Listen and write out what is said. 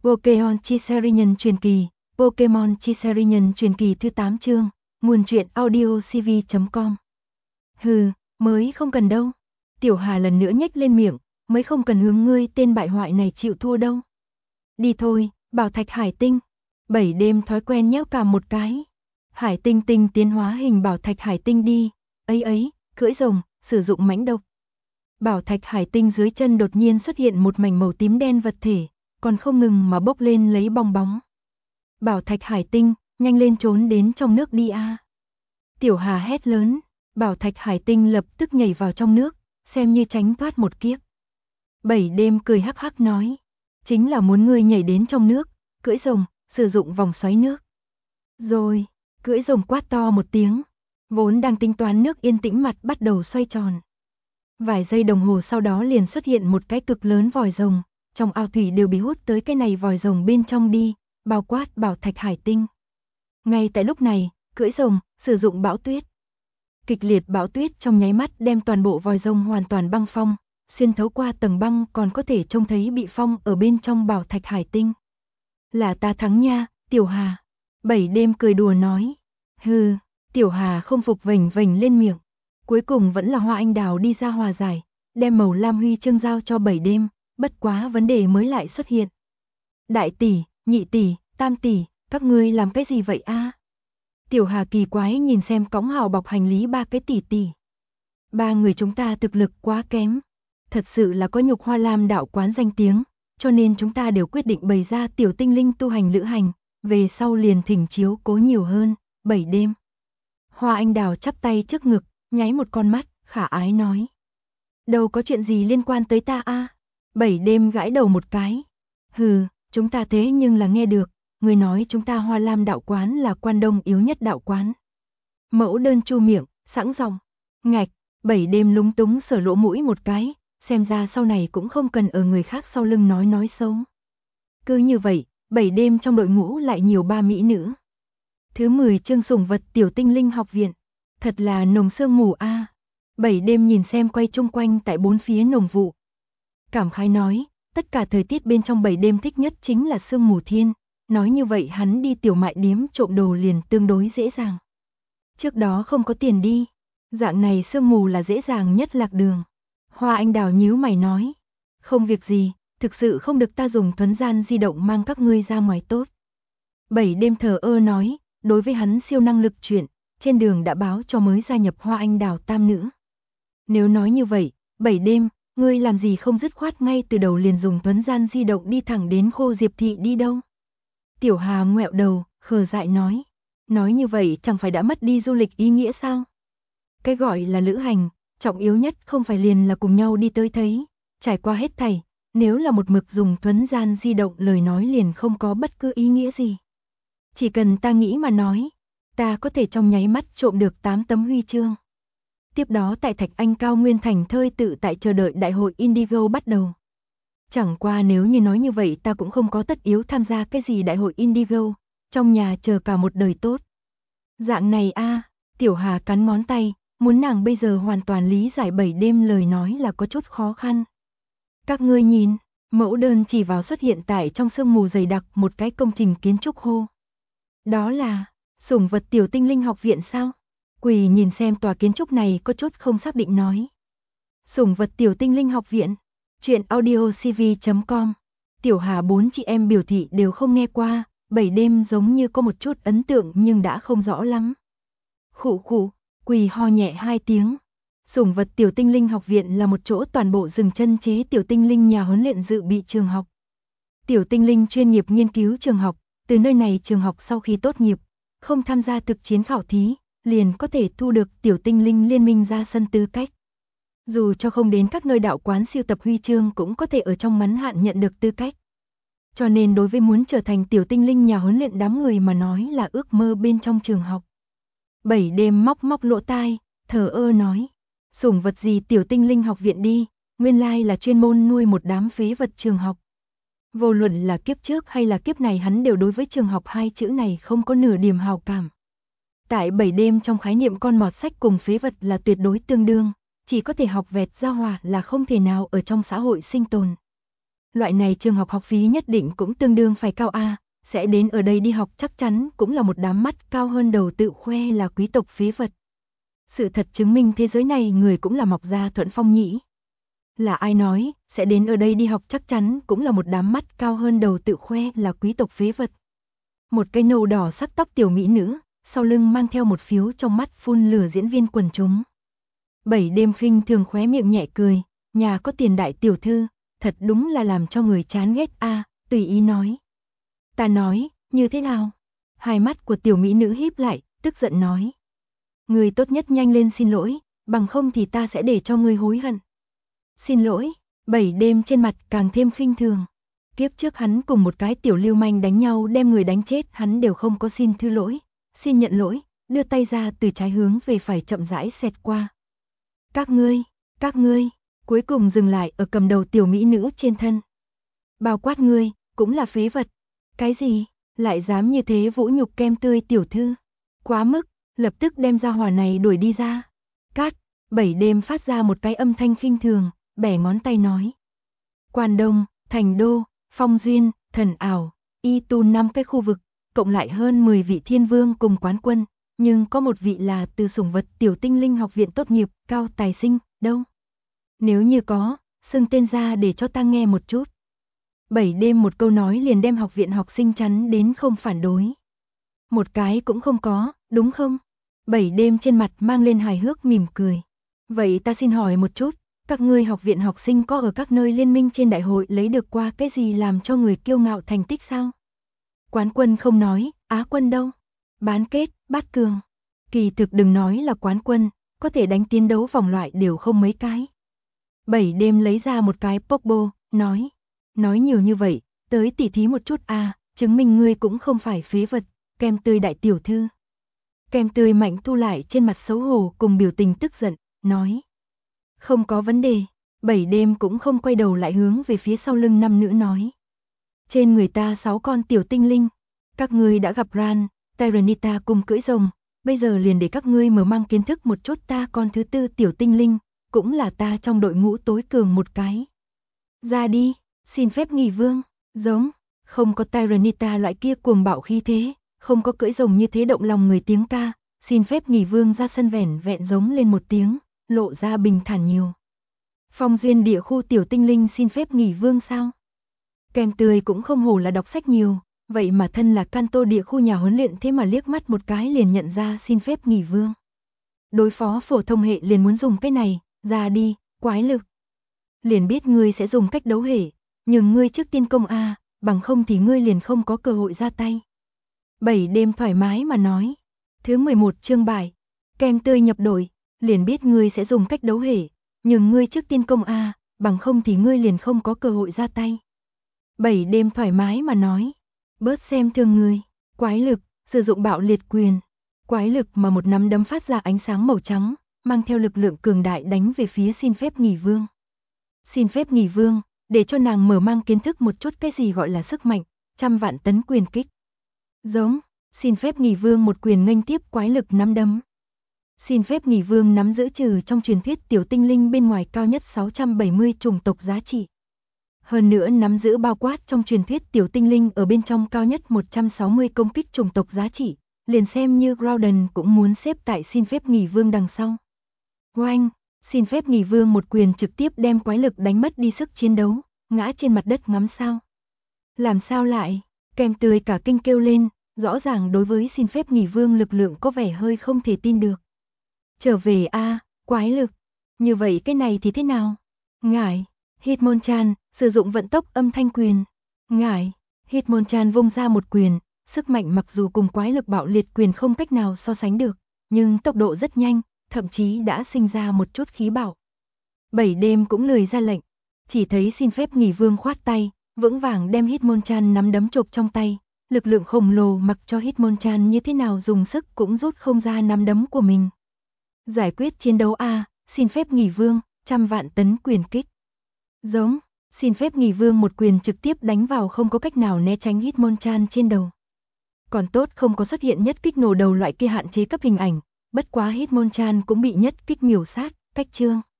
Pokémon Chiserian truyền kỳ, Pokémon Chiserian truyền kỳ thứ 8 chương, nguồn truyện audio cv.com. Hừ, mới không cần đâu. Tiểu Hà lần nữa nhếch lên miệng, mới không cần hướng ngươi tên bại hoại này chịu thua đâu. Đi thôi, Bảo Thạch Hải Tinh. 7 đêm thói quen nhéo cằm một cái. Hải Tinh Tinh tiến hóa hình Bảo Thạch Hải Tinh đi. Ấy, cưỡi rồng, sử dụng mãnh độc. Bảo Thạch Hải Tinh dưới chân đột nhiên xuất hiện một mảnh màu tím đen vật thể, còn không ngừng mà bốc lên lấy bong bóng. Bảo Thạch Hải Tinh, nhanh lên trốn đến trong nước đi a. Tiểu Hà hét lớn, Bảo Thạch Hải Tinh lập tức nhảy vào trong nước, xem như tránh thoát một kiếp. 7 đêm cười hắc hắc nói, chính là muốn ngươi nhảy đến trong nước, cưỡi rồng, sử dụng vòng xoáy nước. Rồi, cưỡi rồng quát to một tiếng, vốn đang tính toán nước yên tĩnh mặt bắt đầu xoay tròn. Vài giây đồng hồ sau đó liền xuất hiện một cái cực lớn vòi rồng, trong ao thủy đều bị hút tới cái này vòi rồng bên trong đi, bao quát Bảo Thạch Hải Tinh. Ngay tại lúc này, cưỡi rồng, sử dụng bão tuyết. Kịch liệt bão tuyết trong nháy mắt đem toàn bộ vòi rồng hoàn toàn băng phong, xuyên thấu qua tầng băng còn có thể trông thấy bị phong ở bên trong Bảo Thạch Hải Tinh. Là ta thắng nha, Tiểu Hà. 7 đêm cười đùa nói. Hừ, Tiểu Hà không phục vểnh vểnh lên miệng. Cuối cùng vẫn là Hoa Anh Đào đi ra hòa giải, đem màu lam huy chương giao cho 7 đêm, bất quá vấn đề mới lại xuất hiện. Đại tỷ, nhị tỷ, tam tỷ, các ngươi làm cái gì vậy a? Tiểu Hà kỳ quái nhìn xem cõng hào bọc hành lý ba cái tỷ tỷ. Ba người chúng ta thực lực quá kém, thật sự là có nhục Hoa Lam đạo quán danh tiếng, cho nên chúng ta đều quyết định bày ra tiểu tinh linh tu hành lữ hành, về sau liền thỉnh chiếu cố nhiều hơn. 7 đêm. Hoa Anh Đào chắp tay trước ngực, nháy một con mắt, khả ái nói. Đâu có chuyện gì liên quan tới ta a? 7 đêm gãi đầu một cái. Hừ, chúng ta thế nhưng là nghe được, người nói chúng ta Hoa Lam đạo quán là Quan Đông yếu nhất đạo quán. Mẫu đơn chu miệng, sẵn giọng. Ngạch, 7 đêm lúng túng sờ lỗ mũi một cái, xem ra sau này cũng không cần ở người khác sau lưng nói xấu. Cứ như vậy, 7 đêm trong đội ngũ lại nhiều ba mỹ nữ. Thứ 10 chương sủng vật tiểu tinh linh học viện. Thật là nồng sương mù a. 7 đêm nhìn xem quay chung quanh tại bốn phía nồng vụ. Cảm khái nói, tất cả thời tiết bên trong 7 đêm thích nhất chính là sương mù thiên. Nói như vậy hắn đi tiểu mại điếm trộm đồ liền tương đối dễ dàng. Trước đó không có tiền đi. Dạng này sương mù là dễ dàng nhất lạc đường. Hoa Anh Đào nhíu mày nói. Không việc gì, thực sự không được ta dùng thuấn gian di động mang các ngươi ra ngoài tốt. 7 đêm thờ ơ nói, đối với hắn siêu năng lực chuyện, trên đường đã báo cho mới gia nhập Hoa Anh Đào tam nữ. Nếu nói như vậy, 7 đêm, ngươi làm gì không dứt khoát ngay từ đầu liền dùng thuấn gian di động đi thẳng đến Khô Diệp Thị đi đâu? Tiểu Hà ngoẹo đầu, khờ dại nói. Nói như vậy chẳng phải đã mất đi du lịch ý nghĩa sao? Cái gọi là lữ hành, trọng yếu nhất không phải liền là cùng nhau đi tới thấy, trải qua hết thảy, nếu là một mực dùng thuấn gian di động lời nói liền không có bất cứ ý nghĩa gì. Chỉ cần ta nghĩ mà nói, ta có thể trong nháy mắt trộm được 8 tấm huy chương. Tiếp đó tại Thạch Anh Cao Nguyên Thành thơi tự tại chờ đợi đại hội Indigo bắt đầu. Chẳng qua nếu như nói như vậy ta cũng không có tất yếu tham gia cái gì đại hội Indigo, trong nhà chờ cả một đời tốt. Dạng này a, Tiểu Hà cắn ngón tay, muốn nàng bây giờ hoàn toàn lý giải 7 đêm lời nói là có chút khó khăn. Các ngươi nhìn, mẫu đơn chỉ vào xuất hiện tại trong sương mù dày đặc một cái công trình kiến trúc hô. Đó là sủng vật tiểu tinh linh học viện sao? Quỳ nhìn xem tòa kiến trúc này có chút không xác định nói. Sủng vật tiểu tinh linh học viện, truyện audio cv.com. Tiểu Hà 4 chị em biểu thị đều không nghe qua, 7 đêm giống như có một chút ấn tượng nhưng đã không rõ lắm. Khụ khụ, quỳ ho nhẹ 2 tiếng. Sủng vật tiểu tinh linh học viện là một chỗ toàn bộ dừng chân chế tiểu tinh linh nhà huấn luyện dự bị trường học. Tiểu tinh linh chuyên nghiệp nghiên cứu trường học, từ nơi này trường học sau khi tốt nghiệp, không tham gia thực chiến khảo thí, liền có thể thu được tiểu tinh linh liên minh ra sân tư cách. Dù cho không đến các nơi đạo quán siêu tập huy chương cũng có thể ở trong ngắn hạn nhận được tư cách. Cho nên đối với muốn trở thành tiểu tinh linh nhà huấn luyện đám người mà nói là ước mơ bên trong trường học. 7 đêm móc lỗ tai, thờ ơ nói. Sủng vật gì tiểu tinh linh học viện đi, nguyên lai là chuyên môn nuôi một đám phế vật trường học. Vô luận là kiếp trước hay là kiếp này hắn đều đối với trường học hai chữ này không có nửa điểm hào cảm. Tại 7 đêm trong khái niệm con mọt sách cùng phế vật là tuyệt đối tương đương, chỉ có thể học vẹt ra hòa là không thể nào ở trong xã hội sinh tồn. loại này trường học học phí nhất định cũng tương đương phải cao a, sẽ đến ở đây đi học chắc chắn cũng là một đám mắt cao hơn đầu tự khoe là quý tộc phế vật. Sự thật chứng minh thế giới này người cũng là mọc ra thuận phong nhĩ. Là ai nói, sẽ đến ở đây đi học chắc chắn cũng là một đám mắt cao hơn đầu tự khoe là quý tộc phế vật. Một cái nâu đỏ sắc tóc tiểu mỹ nữ, sau lưng mang theo một phiếu trong mắt phun lửa diễn viên quần chúng. 7 đêm khinh thường khóe miệng nhẹ cười, nhà có tiền đại tiểu thư, thật đúng là làm cho người chán ghét a, tùy ý nói. Ta nói, như thế nào? Hai mắt của tiểu mỹ nữ híp lại, tức giận nói. Người tốt nhất nhanh lên xin lỗi, bằng không thì ta sẽ để cho người hối hận. Xin lỗi, 7 đêm trên mặt càng thêm khinh thường. Kiếp trước hắn cùng một cái tiểu lưu manh đánh nhau đem người đánh chết hắn đều không có xin thứ lỗi, xin nhận lỗi, đưa tay ra từ trái hướng về phải chậm rãi xẹt qua. Các ngươi, cuối cùng dừng lại ở cầm đầu tiểu mỹ nữ trên thân. Bao quát ngươi, cũng là phế vật. Cái gì, lại dám như thế vũ nhục Kem Tươi tiểu thư? Quá mức, lập tức đem ra hỏa này đuổi đi ra. Cát, 7 đêm phát ra một cái âm thanh khinh thường, bẻ ngón tay nói. Quan Đông, Thành Đô, Phong Duyên, Thần Ảo, Y Tu 5 cái khu vực, cộng lại hơn 10 vị thiên vương cùng quán quân, nhưng có một vị là từ sủng vật tiểu tinh linh học viện tốt nghiệp, cao tài sinh, đâu? Nếu như có, xưng tên ra để cho ta nghe một chút. 7 đêm một câu nói liền đem học viện học sinh chắn đến không phản đối. Một cái cũng không có, đúng không? 7 đêm trên mặt mang lên hài hước mỉm cười. Vậy ta xin hỏi một chút, các ngươi học viện học sinh có ở các nơi liên minh trên đại hội lấy được qua cái gì làm cho người kiêu ngạo thành tích sao? Quán quân không nói, Á quân đâu? Bán kết, bát cường. Kỳ thực đừng nói là quán quân, có thể đánh tiến đấu vòng loại đều không mấy cái. 7 đêm lấy ra một cái Pokeball, nói nhiều như vậy, tới tỉ thí một chút chứng minh ngươi cũng không phải phế vật, Kem Tươi đại tiểu thư. Kem Tươi mạnh thu lại trên mặt xấu hổ cùng biểu tình tức giận, nói. Không có vấn đề, 7 đêm cũng không quay đầu lại hướng về phía sau lưng năm nữ nói. Trên người ta 6 con tiểu tinh linh, các ngươi đã gặp Ran, Tyranitar cùng cưỡi rồng, bây giờ liền để các ngươi mở mang kiến thức một chút ta con thứ tư tiểu tinh linh, cũng là ta trong đội ngũ tối cường một cái. Ra đi, xin phép nghỉ vương, giống, không có Tyranitar loại kia cuồng bạo khí thế, không có cưỡi rồng như thế động lòng người tiếng ca, xin phép nghỉ vương ra sân vẻn vẹn giống lên một tiếng, lộ ra bình thản nhiều. Phong Duyên địa khu tiểu tinh linh xin phép nghỉ vương sao? Kem Tươi cũng không hổ là đọc sách nhiều, vậy mà thân là Kanto địa khu nhà huấn luyện thế mà liếc mắt một cái liền nhận ra xin phép nghỉ vương. Đối phó phổ thông hệ liền muốn dùng cái này, ra đi, quái lực. Liền biết ngươi sẽ dùng cách đấu hệ, nhưng ngươi trước tiên công bằng không thì ngươi liền không có cơ hội ra tay. 7 đêm thoải mái mà nói. Thứ 11 chương bài. Kem Tươi nhập đội, liền biết ngươi sẽ dùng cách đấu hệ, nhưng ngươi trước tiên công bằng không thì ngươi liền không có cơ hội ra tay. 7 đêm thoải mái mà nói. Bớt xem thường ngươi, quái lực, sử dụng bạo liệt quyền. Quái lực mà một nắm đấm phát ra ánh sáng màu trắng, mang theo lực lượng cường đại đánh về phía xin phép nghỉ vương. Xin phép nghỉ vương, để cho nàng mở mang kiến thức một chút cái gì gọi là sức mạnh, trăm vạn tấn quyền kích. Giống, xin phép nghỉ vương một quyền nghênh tiếp quái lực nắm đấm. Xin phép nghỉ vương nắm giữ trừ trong truyền thuyết tiểu tinh linh bên ngoài cao nhất 670 chủng tộc giá trị. Hơn nữa nắm giữ bao quát trong truyền thuyết tiểu tinh linh ở bên trong cao nhất 160 công kích chủng tộc giá trị, liền xem như Groudon cũng muốn xếp tại xin phép nghỉ vương đằng sau. Oanh, xin phép nghỉ vương một quyền trực tiếp đem quái lực đánh mất đi sức chiến đấu, ngã trên mặt đất ngắm sao. Làm sao lại, Kem Tươi cả kinh kêu lên, rõ ràng đối với xin phép nghỉ vương lực lượng có vẻ hơi không thể tin được. Trở về quái lực, như vậy cái này thì thế nào? Ngải, Hitmonchan, sử dụng vận tốc âm thanh quyền. Ngải, Hitmonchan vung ra một quyền, sức mạnh mặc dù cùng quái lực bạo liệt quyền không cách nào so sánh được, nhưng tốc độ rất nhanh, thậm chí đã sinh ra một chút khí bạo. 7 đêm cũng lười ra lệnh, chỉ thấy xin phép nghỉ vương khoát tay, vững vàng đem Hitmonchan nắm đấm chộp trong tay, lực lượng khổng lồ mặc cho Hitmonchan như thế nào dùng sức cũng rút không ra nắm đấm của mình. Giải quyết chiến đấu xin phép nghỉ vương, trăm vạn tấn quyền kích. Giống, xin phép nghỉ vương một quyền trực tiếp đánh vào không có cách nào né tránh Hitmonchan trên đầu. Còn tốt không có xuất hiện nhất kích nổ đầu loại kia hạn chế cấp hình ảnh, bất quá Hitmonchan cũng bị nhất kích miểu sát, cách chương.